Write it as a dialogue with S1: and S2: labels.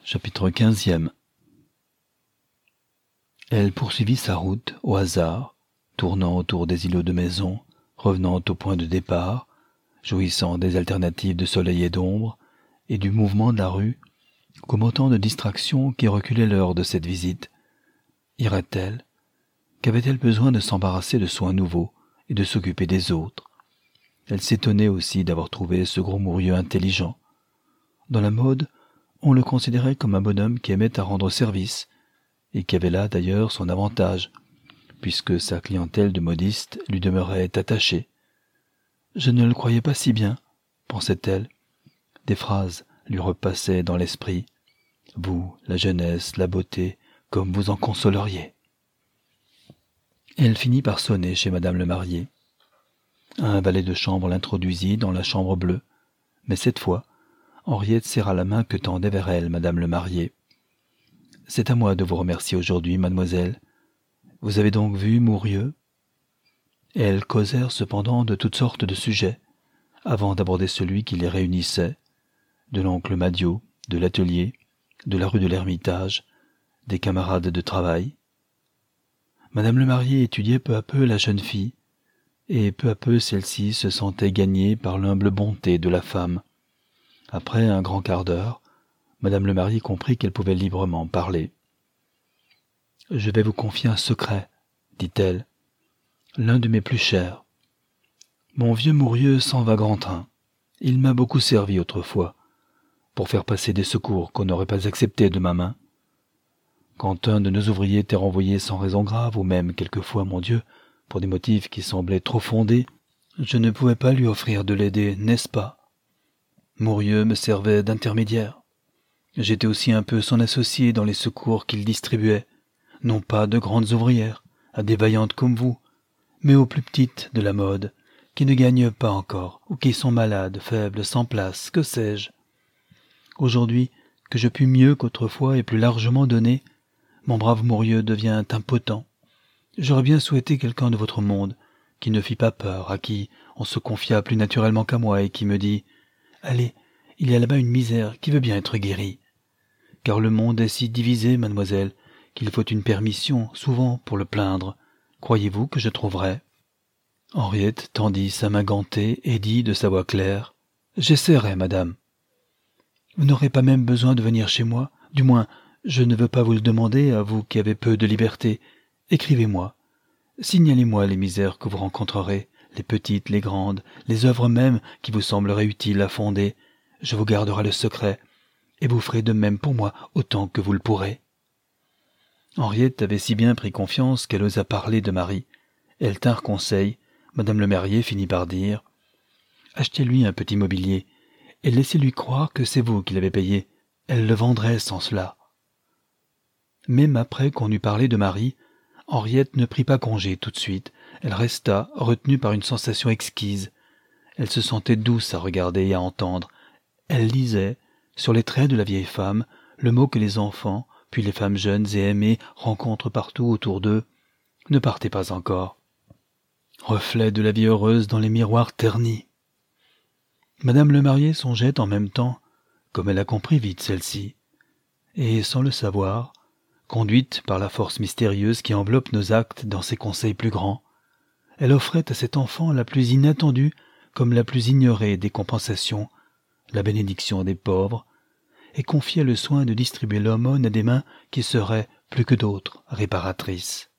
S1: Chapitre 15. Elle poursuivit sa route au hasard, tournant autour des îlots de maisons, revenant au point de départ, jouissant des alternatives de soleil et d'ombre, et du mouvement de la rue, comme autant de distractions qui reculaient l'heure de cette visite. Irait-elle? Qu'avait-elle besoin de s'embarrasser de soins nouveaux et de s'occuper des autres? Elle s'étonnait aussi d'avoir trouvé ce gros mourieux intelligent. Dans la mode, on le considérait comme un bonhomme qui aimait à rendre service, et qui avait là d'ailleurs son avantage, puisque sa clientèle de modistes lui demeurait attachée. Je ne le croyais pas si bien, pensait-elle. Des phrases lui repassaient dans l'esprit. Vous, la jeunesse, la beauté, comme vous en consoleriez. Elle finit par sonner chez madame le marié. Un valet de chambre l'introduisit dans la chambre bleue, mais cette fois, Henriette serra la main que tendait vers elle madame le marié. « C'est à moi de vous remercier aujourd'hui, mademoiselle. Vous avez donc vu Mourieux ?» Elles causèrent cependant de toutes sortes de sujets, avant d'aborder celui qui les réunissait, de l'oncle Madiot, de l'atelier, de la rue de l'Ermitage, des camarades de travail. Madame le marié étudiait peu à peu la jeune fille, et peu à peu celle-ci se sentait gagnée par l'humble bonté de la femme. Après un grand quart d'heure, madame le marié comprit qu'elle pouvait librement parler. « Je vais vous confier un secret, dit-elle, l'un de mes plus chers. Mon vieux Mourieux s'en va grand train. Il m'a beaucoup servi autrefois, pour faire passer des secours qu'on n'aurait pas acceptés de ma main. Quand un de nos ouvriers était renvoyé sans raison grave, ou même quelquefois, mon Dieu, pour des motifs qui semblaient trop fondés, je ne pouvais pas lui offrir de l'aider, n'est-ce pas? Mourieux me servait d'intermédiaire. J'étais aussi un peu son associé dans les secours qu'il distribuait, non pas de grandes ouvrières, à des vaillantes comme vous, mais aux plus petites de la mode, qui ne gagnent pas encore, ou qui sont malades, faibles, sans place, que sais-je. Aujourd'hui, que je puis mieux qu'autrefois et plus largement donner, mon brave Mourieux devient impotent. J'aurais bien souhaité quelqu'un de votre monde, qui ne fit pas peur, à qui on se confia plus naturellement qu'à moi et qui me dit « Allez, il y a là-bas une misère qui veut bien être guérie. » Car le monde est si divisé, mademoiselle, qu'il faut une permission, souvent, pour le plaindre. Croyez-vous que je trouverai? Henriette tendit sa main gantée et dit de sa voix claire « J'essaierai, madame. » Vous n'aurez pas même besoin de venir chez moi, du moins, je ne veux pas vous le demander, à vous qui avez peu de liberté. Écrivez-moi. Signalez-moi les misères que vous rencontrerez, les petites, les grandes, les œuvres mêmes qui vous sembleraient utiles à fonder. Je vous garderai le secret, et vous ferez de même pour moi autant que vous le pourrez. Henriette avait si bien pris confiance qu'elle osa parler de Marie. Elles tinrent conseil. Madame le marié finit par dire « Achetez-lui un petit mobilier, et laissez-lui croire que c'est vous qui l'avez payé. Elle le vendrait sans cela. » Même après qu'on eut parlé de Marie, Henriette ne prit pas congé tout de suite. Elle resta, retenue par une sensation exquise. Elle se sentait douce à regarder et à entendre. Elle lisait, sur les traits de la vieille femme, le mot que les enfants, puis les femmes jeunes et aimées rencontrent partout autour d'eux. Ne partez pas encore. Reflet de la vie heureuse dans les miroirs ternis. Madame le marié songeait en même temps, comme elle a compris vite celle-ci, et sans le savoir, conduite par la force mystérieuse qui enveloppe nos actes dans ses conseils plus grands, elle offrait à cet enfant la plus inattendue comme la plus ignorée des compensations, la bénédiction des pauvres, et confiait le soin de distribuer l'aumône à des mains qui seraient, plus que d'autres, réparatrices.